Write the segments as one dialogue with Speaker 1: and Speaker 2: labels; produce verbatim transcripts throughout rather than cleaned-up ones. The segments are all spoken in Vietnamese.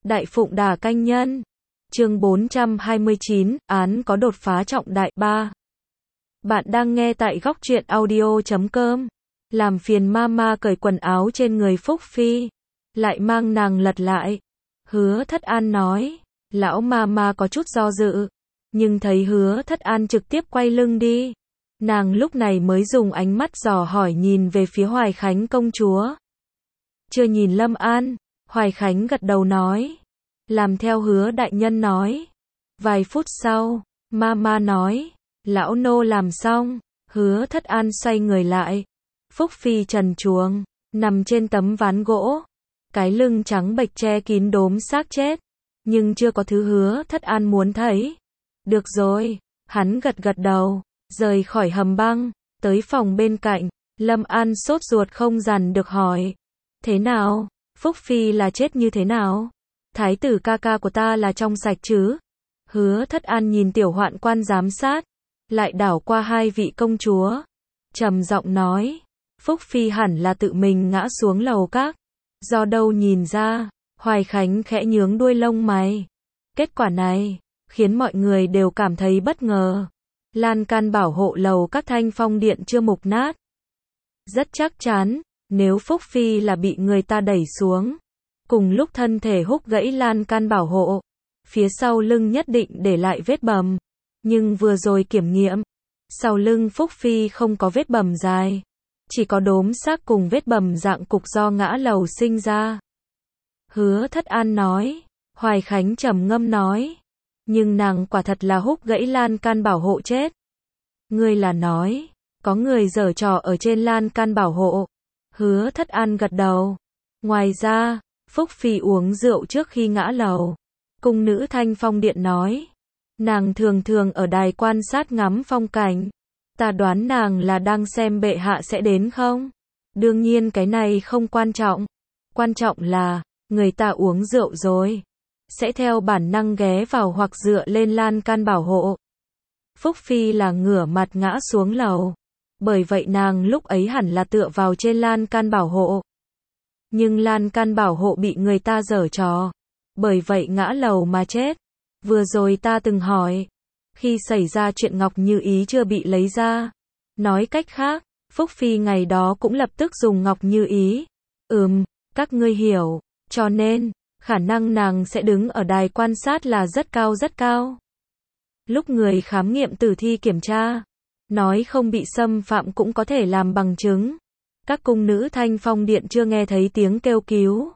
Speaker 1: Đại Phụng Đà Canh Nhân. Chương bốn trăm hai mươi chín, án có đột phá trọng đại. ba. Bạn đang nghe tại góc truyện audio chấm com. Làm phiền mama cởi quần áo trên người Phúc Phi, lại mang nàng lật lại. Hứa Thất An nói. Lão mama có chút do dự, nhưng thấy Hứa Thất An trực tiếp quay lưng đi, nàng lúc này mới dùng ánh mắt dò hỏi nhìn về phía Hoài Khánh công chúa. Chưa nhìn Lâm An, Hoài Khánh gật đầu nói. Làm theo Hứa đại nhân nói. Vài phút sau, mama nói. Lão nô làm xong. Hứa Thất An xoay người lại. Phúc Phi trần truồng, nằm trên tấm ván gỗ. Cái lưng trắng bệch che kín đốm xác chết. Nhưng chưa có thứ Hứa Thất An muốn thấy. Được rồi, hắn gật gật đầu, rời khỏi hầm băng, tới phòng bên cạnh. Lâm An sốt ruột không dằn được hỏi. Thế nào? Phúc Phi là chết như thế nào? Thái tử ca ca của ta là trong sạch chứ? Hứa Thất An nhìn tiểu hoạn quan giám sát, lại đảo qua hai vị công chúa, trầm giọng nói. Phúc Phi hẳn là tự mình ngã xuống lầu các. Do đâu nhìn ra? Hoài Khánh khẽ nhướng đuôi lông mày. Kết quả này khiến mọi người đều cảm thấy bất ngờ. Lan can bảo hộ lầu các Thanh Phong điện chưa mục nát. Rất chắc chắn, nếu Phúc Phi là bị người ta đẩy xuống, cùng lúc thân thể húc gãy lan can bảo hộ, phía sau lưng nhất định để lại vết bầm. Nhưng vừa rồi kiểm nghiệm, sau lưng Phúc Phi không có vết bầm dài, chỉ có đốm xác cùng vết bầm dạng cục do ngã lầu sinh ra. Hứa Thất An nói. Hoài Khánh trầm ngâm nói. Nhưng nàng quả thật là húc gãy lan can bảo hộ chết. Ngươi là nói, có người giở trò ở trên lan can bảo hộ. Hứa Thất An gật đầu. Ngoài ra, Phúc Phi uống rượu trước khi ngã lầu. Cung nữ Thanh Phong điện nói. Nàng thường thường ở đài quan sát ngắm phong cảnh. Ta đoán nàng là đang xem bệ hạ sẽ đến không? Đương nhiên cái này không quan trọng. Quan trọng là, người ta uống rượu rồi, sẽ theo bản năng ghé vào hoặc dựa lên lan can bảo hộ. Phúc Phi là ngửa mặt ngã xuống lầu. Bởi vậy nàng lúc ấy hẳn là tựa vào trên lan can bảo hộ. Nhưng lan can bảo hộ bị người ta giở trò. Bởi vậy ngã lầu mà chết. Vừa rồi ta từng hỏi. Khi xảy ra chuyện Ngọc Như Ý chưa bị lấy ra. Nói cách khác, Phúc Phi ngày đó cũng lập tức dùng Ngọc Như Ý. Ừm, các ngươi hiểu. Cho nên, khả năng nàng sẽ đứng ở đài quan sát là rất cao rất cao. Lúc người khám nghiệm tử thi kiểm tra, nói không bị xâm phạm cũng có thể làm bằng chứng. Các cung nữ Thanh Phong điện chưa nghe thấy tiếng kêu cứu.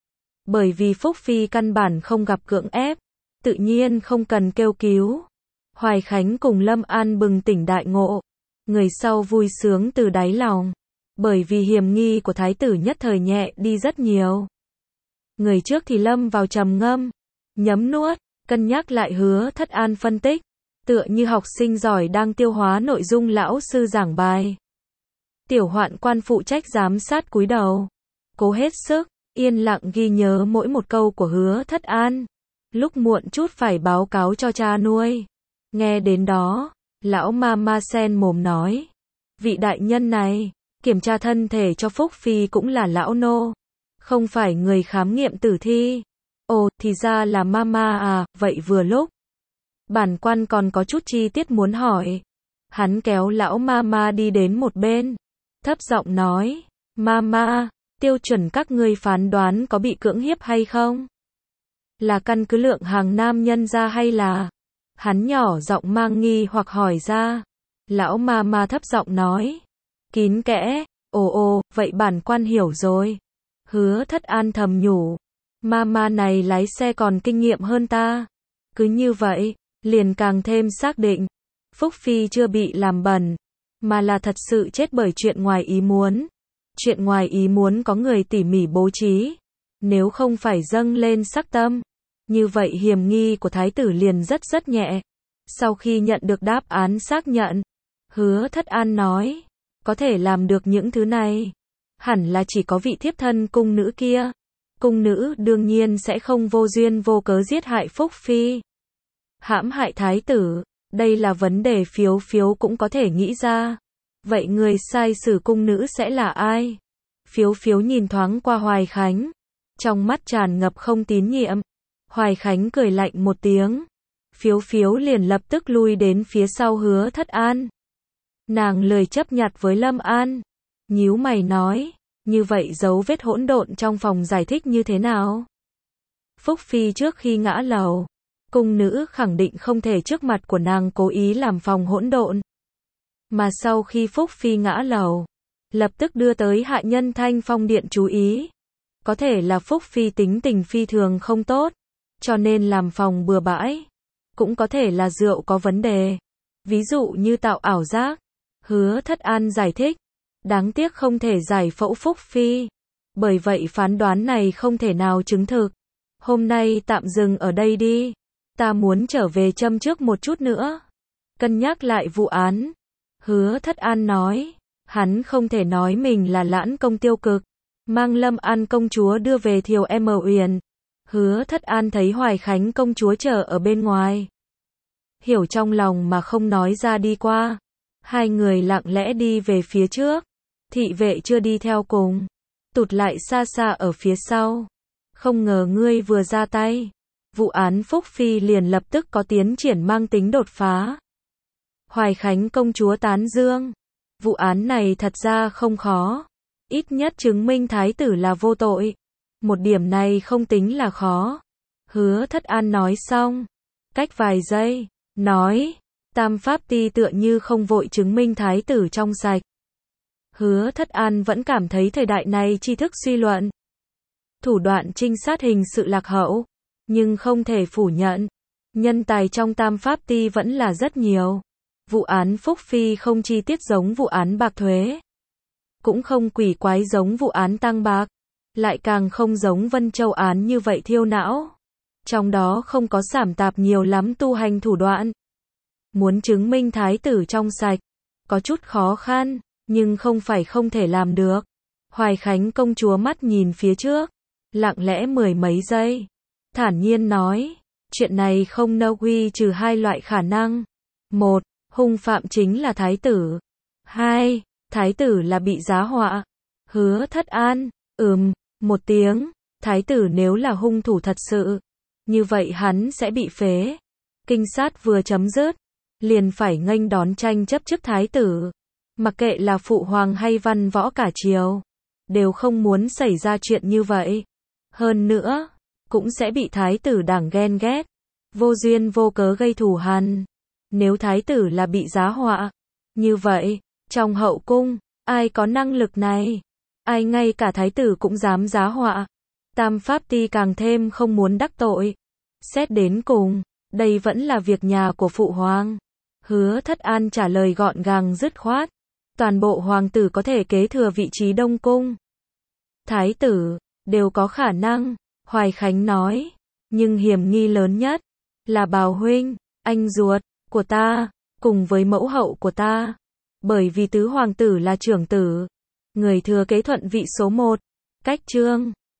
Speaker 1: Bởi vì Phúc Phi căn bản không gặp cưỡng ép, tự nhiên không cần kêu cứu. Hoài Khánh cùng Lâm An bừng tỉnh đại ngộ. Người sau vui sướng từ đáy lòng. Bởi vì hiểm nghi của thái tử nhất thời nhẹ đi rất nhiều. Người trước thì lâm vào trầm ngâm, nhấm nuốt, cân nhắc lại Hứa Thất An phân tích, tựa như học sinh giỏi đang tiêu hóa nội dung lão sư giảng bài. Tiểu hoạn quan phụ trách giám sát cúi đầu, cố hết sức, yên lặng ghi nhớ mỗi một câu của Hứa Thất An. Lúc muộn chút phải báo cáo cho cha nuôi. Nghe đến đó, lão mama sen mồm nói. Vị đại nhân này, kiểm tra thân thể cho Phúc Phi cũng là lão nô. Không phải người khám nghiệm tử thi. Ồ, thì ra là mama à, vậy vừa lúc. Bản quan còn có chút chi tiết muốn hỏi. Hắn kéo lão mama đi đến một bên. Thấp giọng nói. Mama, tiêu chuẩn các ngươi phán đoán có bị cưỡng hiếp hay không? Là căn cứ lượng hàng nam nhân ra hay là? Hắn nhỏ giọng mang nghi hoặc hỏi ra. Lão mama thấp giọng nói. Kín kẽ. Ồ ồ, vậy bản quan hiểu rồi. Hứa Thất An thầm nhủ. Mama này lái xe còn kinh nghiệm hơn ta. Cứ như vậy, liền càng thêm xác định. Phúc Phi chưa bị làm bẩn, mà là thật sự chết bởi chuyện ngoài ý muốn. Chuyện ngoài ý muốn có người tỉ mỉ bố trí. Nếu không phải dâng lên sắc tâm, như vậy hiểm nghi của thái tử liền rất rất nhẹ. Sau khi nhận được đáp án xác nhận, Hứa Thất An nói. Có thể làm được những thứ này. Hẳn là chỉ có vị thiếp thân cung nữ kia. Cung nữ đương nhiên sẽ không vô duyên vô cớ giết hại Phúc Phi. Hãm hại thái tử, đây là vấn đề phiếu phiếu cũng có thể nghĩ ra. Vậy người sai xử cung nữ sẽ là ai? Phiếu phiếu nhìn thoáng qua Hoài Khánh, trong mắt tràn ngập không tín nhiệm. Hoài Khánh cười lạnh một tiếng. Phiếu phiếu liền lập tức lui đến phía sau Hứa Thất An. Nàng lười chấp nhặt với Lâm An. Nhíu mày nói, như vậy dấu vết hỗn độn trong phòng giải thích như thế nào? Phúc Phi trước khi ngã lầu, cung nữ khẳng định không thể trước mặt của nàng cố ý làm phòng hỗn độn. Mà sau khi Phúc Phi ngã lầu, lập tức đưa tới hạ nhân Thanh Phong Điện chú ý. Có thể là Phúc Phi tính tình phi thường không tốt, cho nên làm phòng bừa bãi. Cũng có thể là rượu có vấn đề, ví dụ như tạo ảo giác. Hứa Thất An giải thích, đáng tiếc không thể giải phẫu Phúc Phi. Bởi vậy phán đoán này không thể nào chứng thực. Hôm nay tạm dừng ở đây đi. Ta muốn trở về châm trước một chút nữa. Cân nhắc lại vụ án. Hứa Thất An nói, hắn không thể nói mình là lãn công tiêu cực. Mang Lâm An công chúa đưa về Thiều Em Uyển. Hứa Thất An thấy Hoài Khánh công chúa chờ ở bên ngoài. Hiểu trong lòng mà không nói ra đi qua. Hai người lặng lẽ đi về phía trước. Thị vệ chưa đi theo cùng. Tụt lại xa xa ở phía sau. Không ngờ ngươi vừa ra tay. Vụ án Phúc Phi liền lập tức có tiến triển mang tính đột phá. Hoài Khánh công chúa tán dương. Vụ án này thật ra không khó. Ít nhất chứng minh thái tử là vô tội. Một điểm này không tính là khó. Hứa Thất An nói xong. Cách vài giây, nói, Tam Pháp Ti tựa như không vội chứng minh thái tử trong sạch. Hứa Thất An vẫn cảm thấy thời đại này tri thức suy luận. Thủ đoạn trinh sát hình sự lạc hậu, nhưng không thể phủ nhận. Nhân tài trong Tam Pháp Ti vẫn là rất nhiều. Vụ án Phúc Phi không chi tiết giống vụ án bạc thuế. Cũng không quỷ quái giống vụ án tăng bạc. Lại càng không giống Vân Châu án như vậy thiêu não. Trong đó không có sảm tạp nhiều lắm tu hành thủ đoạn. Muốn chứng minh thái tử trong sạch, có chút khó khăn, nhưng không phải không thể làm được. Hoài Khánh công chúa mắt nhìn phía trước, lặng lẽ mười mấy giây, thản nhiên nói, chuyện này không nâu quy trừ hai loại khả năng. Một, hung phạm chính là thái tử. Hai, thái tử là bị giá họa. Hứa Thất An, ừm, một tiếng, thái tử nếu là hung thủ thật sự, như vậy hắn sẽ bị phế. Kinh sát vừa chấm dứt, liền phải nghênh đón tranh chấp chức thái tử. Mặc kệ là phụ hoàng hay văn võ cả triều, đều không muốn xảy ra chuyện như vậy. Hơn nữa, cũng sẽ bị thái tử đảng ghen ghét, vô duyên vô cớ gây thù hằn. Nếu thái tử là bị giá họa, như vậy, trong hậu cung, ai có năng lực này? Ai ngay cả thái tử cũng dám giá họa. Tam Pháp Ti càng thêm không muốn đắc tội. Xét đến cùng, đây vẫn là việc nhà của phụ hoàng. Hứa Thất An trả lời gọn gàng dứt khoát. Toàn bộ hoàng tử có thể kế thừa vị trí Đông Cung. Thái tử, đều có khả năng, Hoài Khánh nói. Nhưng hiểm nghi lớn nhất, là Bào huynh, anh ruột, của ta, cùng với mẫu hậu của ta. Bởi vì tứ hoàng tử là trưởng tử. Người thừa kế thuận vị số một. Cách chương